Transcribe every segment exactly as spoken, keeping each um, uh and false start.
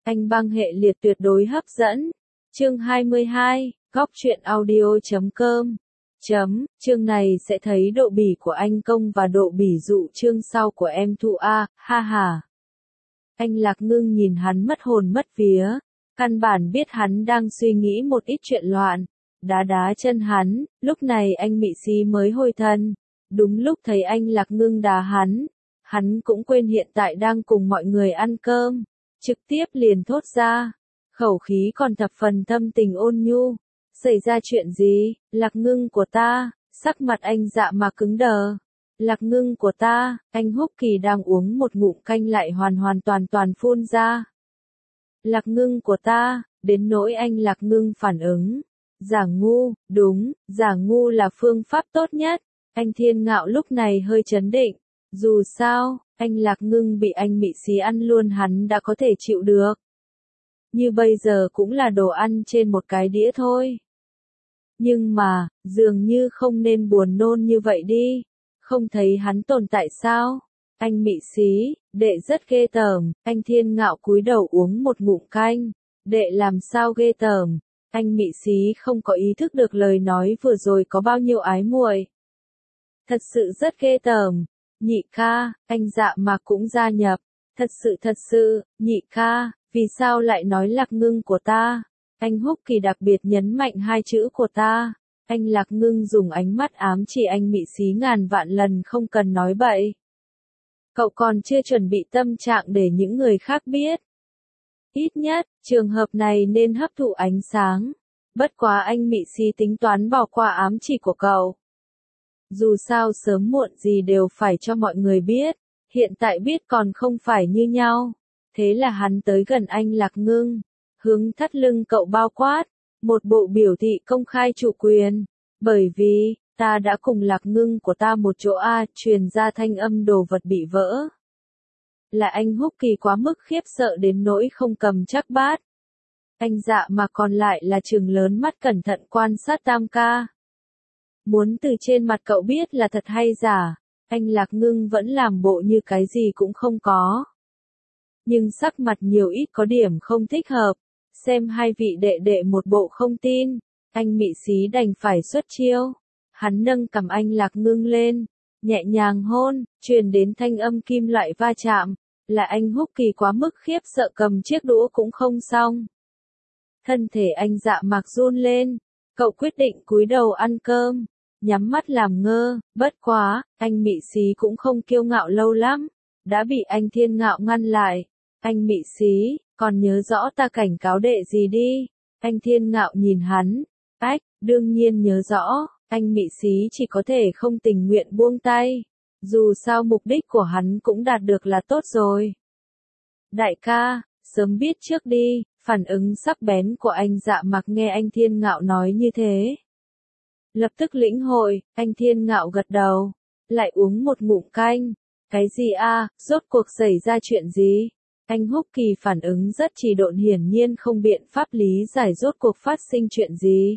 Anh băng hệ liệt tuyệt đối hấp dẫn. Chương hai mươi hai, góc truyện audio chấm com. Chấm, chương này sẽ thấy độ bỉ của anh Công và độ bỉ dụ chương sau của em Thu A, ha ha. Anh Lạc Ngưng nhìn hắn mất hồn mất vía, căn bản biết hắn đang suy nghĩ một ít chuyện loạn, đá đá chân hắn, lúc này anh Mị Xí mới hồi thân, đúng lúc thấy anh Lạc Ngưng đá hắn, hắn cũng quên hiện tại đang cùng mọi người ăn cơm, trực tiếp liền thốt ra, khẩu khí còn thập phần thâm tình ôn nhu, xảy ra chuyện gì, Lạc Ngưng của ta, sắc mặt anh Dạ mà cứng đờ. Lạc Ngưng của ta, anh Húc Kỳ đang uống một ngụm canh lại hoàn hoàn toàn toàn phun ra. Lạc Ngưng của ta, đến nỗi anh Lạc Ngưng phản ứng. Giả ngu, đúng, giả ngu là phương pháp tốt nhất. Anh Thiên Ngạo lúc này hơi chấn định. Dù sao, anh Lạc Ngưng bị anh Mị Xí ăn luôn hắn đã có thể chịu được. Như bây giờ cũng là đồ ăn trên một cái đĩa thôi. Nhưng mà, dường như không nên buồn nôn như vậy đi. Không thấy hắn tồn tại sao? Anh Mị Xí, đệ rất ghê tởm, anh Thiên Ngạo cúi đầu uống một ngụm canh. Đệ làm sao ghê tởm? Anh Mị Xí không có ý thức được lời nói vừa rồi có bao nhiêu ái muội. Thật sự rất ghê tởm. Nhị ca, anh Dạ mà cũng gia nhập. Thật sự thật sự, nhị ca, vì sao lại nói Lạc Ngưng của ta? Anh Húc Kỳ đặc biệt nhấn mạnh hai chữ của ta. Anh Lạc Ngưng dùng ánh mắt ám chỉ anh Mị Xí ngàn vạn lần không cần nói bậy. Cậu còn chưa chuẩn bị tâm trạng để những người khác biết. Ít nhất, trường hợp này nên hấp thụ ánh sáng. Bất quá anh Mị Xí tính toán bỏ qua ám chỉ của cậu. Dù sao sớm muộn gì đều phải cho mọi người biết. Hiện tại biết còn không phải như nhau. Thế là hắn tới gần anh Lạc Ngưng. Hướng thắt lưng cậu bao quát. Một bộ biểu thị công khai chủ quyền. Bởi vì, ta đã cùng Lạc Ngưng của ta một chỗ A, truyền ra thanh âm đồ vật bị vỡ. Là anh Húc Kỳ quá mức khiếp sợ đến nỗi không cầm chắc bát. Anh Dạ mà còn lại là trừng lớn mắt cẩn thận quan sát Tam ca. Muốn từ trên mặt cậu biết là thật hay giả, anh Lạc Ngưng vẫn làm bộ như cái gì cũng không có. Nhưng sắc mặt nhiều ít có điểm không thích hợp. Xem hai vị đệ đệ một bộ không tin, anh Mị Xí đành phải xuất chiêu. Hắn nâng cầm anh Lạc Ngưng lên, nhẹ nhàng hôn, truyền đến thanh âm kim loại va chạm, là anh Húc Kỳ quá mức khiếp sợ cầm chiếc đũa cũng không xong. Thân thể anh Dạ Mạc run lên, cậu quyết định cúi đầu ăn cơm, nhắm mắt làm ngơ, bất quá, anh Mị Xí cũng không kiêu ngạo lâu lắm, đã bị anh Thiên Ngạo ngăn lại. Anh Mị Xí, còn nhớ rõ ta cảnh cáo đệ gì đi? Anh Thiên Ngạo nhìn hắn, ách, đương nhiên nhớ rõ, anh Mị Xí chỉ có thể không tình nguyện buông tay. Dù sao mục đích của hắn cũng đạt được là tốt rồi. Đại ca, sớm biết trước đi, phản ứng sắc bén của anh Dạ Mạc nghe anh Thiên Ngạo nói như thế. Lập tức lĩnh hội, anh Thiên Ngạo gật đầu, lại uống một ngụm canh. Cái gì a, rốt cuộc xảy ra chuyện gì? Anh Húc Kỳ phản ứng rất trì độn hiển nhiên không biện pháp lý giải rốt cuộc phát sinh chuyện gì.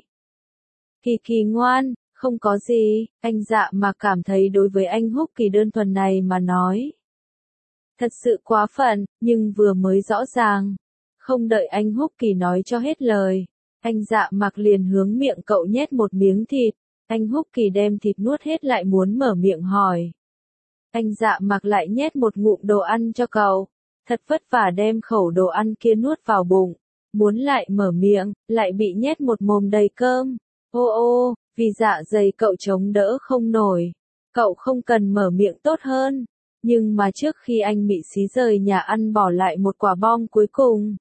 Kỳ Kỳ ngoan, không có gì, anh Dạ mà cảm thấy đối với anh Húc Kỳ đơn thuần này mà nói. Thật sự quá phận, nhưng vừa mới rõ ràng. Không đợi anh Húc Kỳ nói cho hết lời. Anh Dạ Mạc liền hướng miệng cậu nhét một miếng thịt. Anh Húc Kỳ đem thịt nuốt hết lại muốn mở miệng hỏi. Anh Dạ Mạc lại nhét một ngụm đồ ăn cho cậu. Thật vất vả đem khẩu đồ ăn kia nuốt vào bụng. Muốn lại mở miệng, lại bị nhét một mồm đầy cơm. Ô ô, vì dạ dày cậu chống đỡ không nổi. Cậu không cần mở miệng tốt hơn. Nhưng mà trước khi anh Mị Xí rời nhà ăn bỏ lại một quả bom cuối cùng.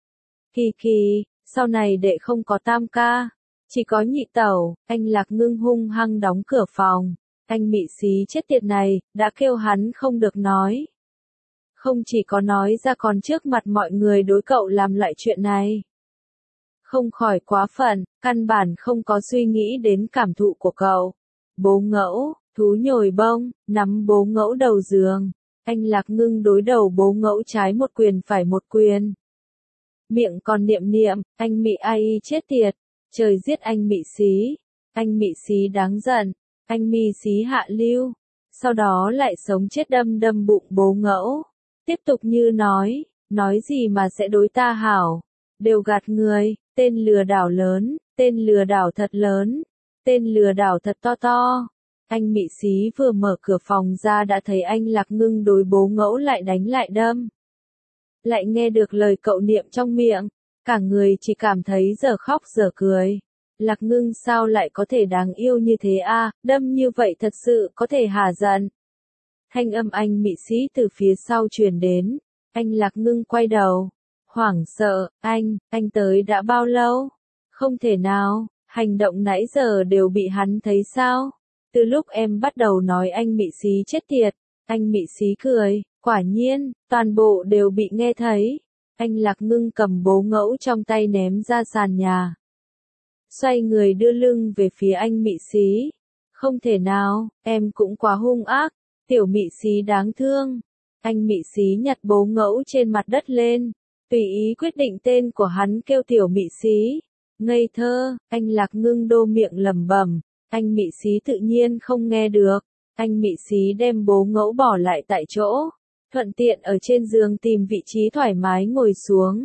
Kỳ Kỳ, sau này đệ không có Tam ca. Chỉ có nhị tẩu, anh Lạc Ngưng hung hăng đóng cửa phòng. Anh Mị Xí chết tiệt này, đã kêu hắn không được nói. Không chỉ có nói ra còn trước mặt mọi người đối cậu làm lại chuyện này. Không khỏi quá phận, căn bản không có suy nghĩ đến cảm thụ của cậu. Bố ngẫu, thú nhồi bông, nắm bố ngẫu đầu giường. Anh Lạc Ngưng đối đầu bố ngẫu trái một quyền phải một quyền. Miệng còn niệm niệm, anh Mị ai chết tiệt, trời giết anh Mị Xí. Anh Mị Xí đáng giận, anh Mị Xí hạ lưu. Sau đó lại sống chết đâm đâm bụng bố ngẫu. Tiếp tục như nói, Nói gì mà sẽ đối ta hảo, đều gạt người, tên lừa đảo lớn, tên lừa đảo thật lớn, tên lừa đảo thật to to. Anh Mị Xí vừa mở cửa phòng ra đã thấy anh Lạc Ngưng đối bố ngẫu lại đánh lại đâm. Lại nghe được lời cậu niệm trong miệng, cả người chỉ cảm thấy giờ khóc giờ cười. Lạc Ngưng sao lại có thể đáng yêu như thế a, đâm như vậy thật sự có thể hả giận. Thanh âm anh Mị Xí từ phía sau truyền đến, anh Lạc Ngưng quay đầu, hoảng sợ, anh, anh tới đã bao lâu? Không thể nào, hành động nãy giờ đều bị hắn thấy sao? Từ lúc em bắt đầu nói anh Mị Xí chết tiệt, anh Mị Xí cười, quả nhiên, toàn bộ đều bị nghe thấy. Anh Lạc Ngưng cầm bố ngẫu trong tay ném ra sàn nhà. Xoay người đưa lưng về phía anh Mị Xí. Không thể nào, em cũng quá hung ác, tiểu Mị Xí đáng thương. Anh Mị Xí nhặt bố ngẫu trên mặt đất lên, tùy ý quyết định tên của hắn kêu tiểu Mị Xí. Ngây thơ, anh Lạc Ngưng đô miệng lẩm bẩm, anh Mị Xí tự nhiên không nghe được. Anh Mị Xí đem bố ngẫu bỏ lại tại chỗ, thuận tiện ở trên giường tìm vị trí thoải mái ngồi xuống.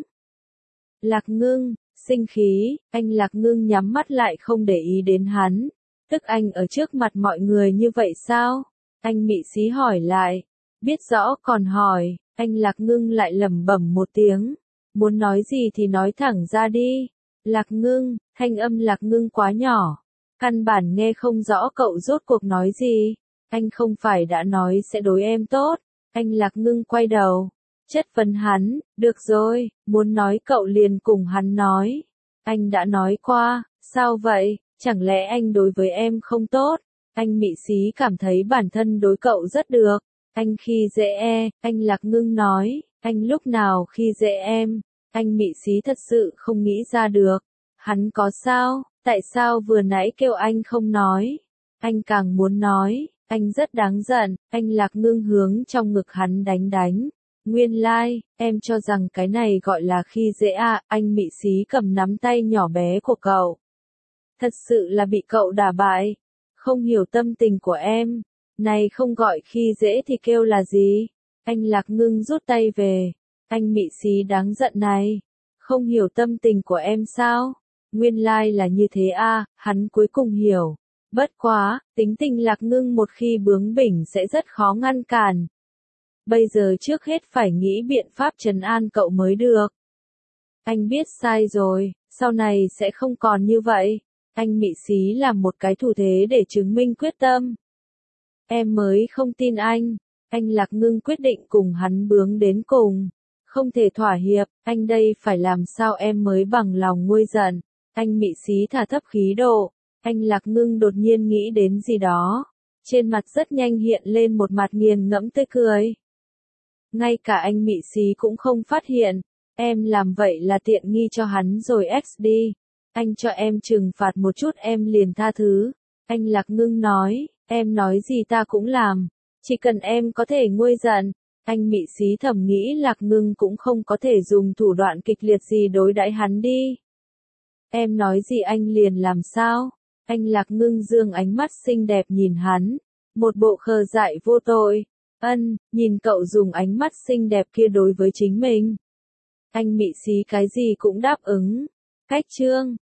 Lạc Ngưng, sinh khí, anh Lạc Ngưng nhắm mắt lại không để ý đến hắn. Tức anh ở trước mặt mọi người như vậy sao? Anh Mị Xí hỏi lại. Biết rõ còn hỏi, anh Lạc Ngưng lại lẩm bẩm một tiếng. Muốn nói gì thì nói thẳng ra đi. Lạc Ngưng, thanh âm Lạc Ngưng quá nhỏ. Căn bản nghe không rõ cậu rốt cuộc nói gì. Anh không phải đã nói sẽ đối em tốt. Anh Lạc Ngưng quay đầu. Chất vấn hắn, được rồi, muốn nói cậu liền cùng hắn nói. Anh đã nói qua, sao vậy, chẳng lẽ anh đối với em không tốt? Anh Mị Xí cảm thấy bản thân đối cậu rất được. Anh khi dễ e, anh Lạc Ngưng nói, anh lúc nào khi dễ em? Anh Mị Xí thật sự không nghĩ ra được. Hắn có sao, tại sao vừa nãy kêu anh không nói? Anh càng muốn nói, anh rất đáng giận, anh Lạc Ngưng hướng trong ngực hắn đánh đánh. Nguyên lai, like, em cho rằng cái này gọi là khi dễ à, anh Mị Xí cầm nắm tay nhỏ bé của cậu. Thật sự là bị cậu đả bại, không hiểu tâm tình của em, này không gọi khi dễ thì kêu là gì? Anh Lạc Ngưng rút tay về, anh Mị Xí đáng giận này, không hiểu tâm tình của em sao? Nguyên lai like là như thế à, hắn cuối cùng hiểu. Bất quá, tính tình Lạc Ngưng một khi bướng bỉnh sẽ rất khó ngăn cản. Bây giờ trước hết phải nghĩ biện pháp trấn an cậu mới được. Anh biết sai rồi, sau này sẽ không còn như vậy. Anh Mị Xí làm một cái thủ thế để chứng minh quyết tâm. Em mới không tin anh. Anh Lạc Ngưng quyết định cùng hắn bướng đến cùng. Không thể thỏa hiệp, anh đây phải làm sao em mới bằng lòng nguôi giận. Anh Mị Xí thả thấp khí độ. Anh Lạc Ngưng đột nhiên nghĩ đến gì đó. Trên mặt rất nhanh hiện lên một mặt nghiền ngẫm tươi cười. Ngay cả anh Mị Xí cũng không phát hiện. Em làm vậy là tiện nghi cho hắn rồi ích đi. Anh cho em trừng phạt một chút em liền tha thứ. Anh Lạc Ngưng nói, em nói gì ta cũng làm. Chỉ cần em có thể nguôi giận. Anh Mị Xí thầm nghĩ Lạc Ngưng cũng không có thể dùng thủ đoạn kịch liệt gì đối đãi hắn đi. Em nói gì anh liền làm sao? Anh Lạc Ngưng dương ánh mắt xinh đẹp nhìn hắn. Một bộ khờ dại vô tội. Ân, nhìn cậu dùng ánh mắt xinh đẹp kia đối với chính mình. Anh Mị Xí cái gì cũng đáp ứng. Cách chương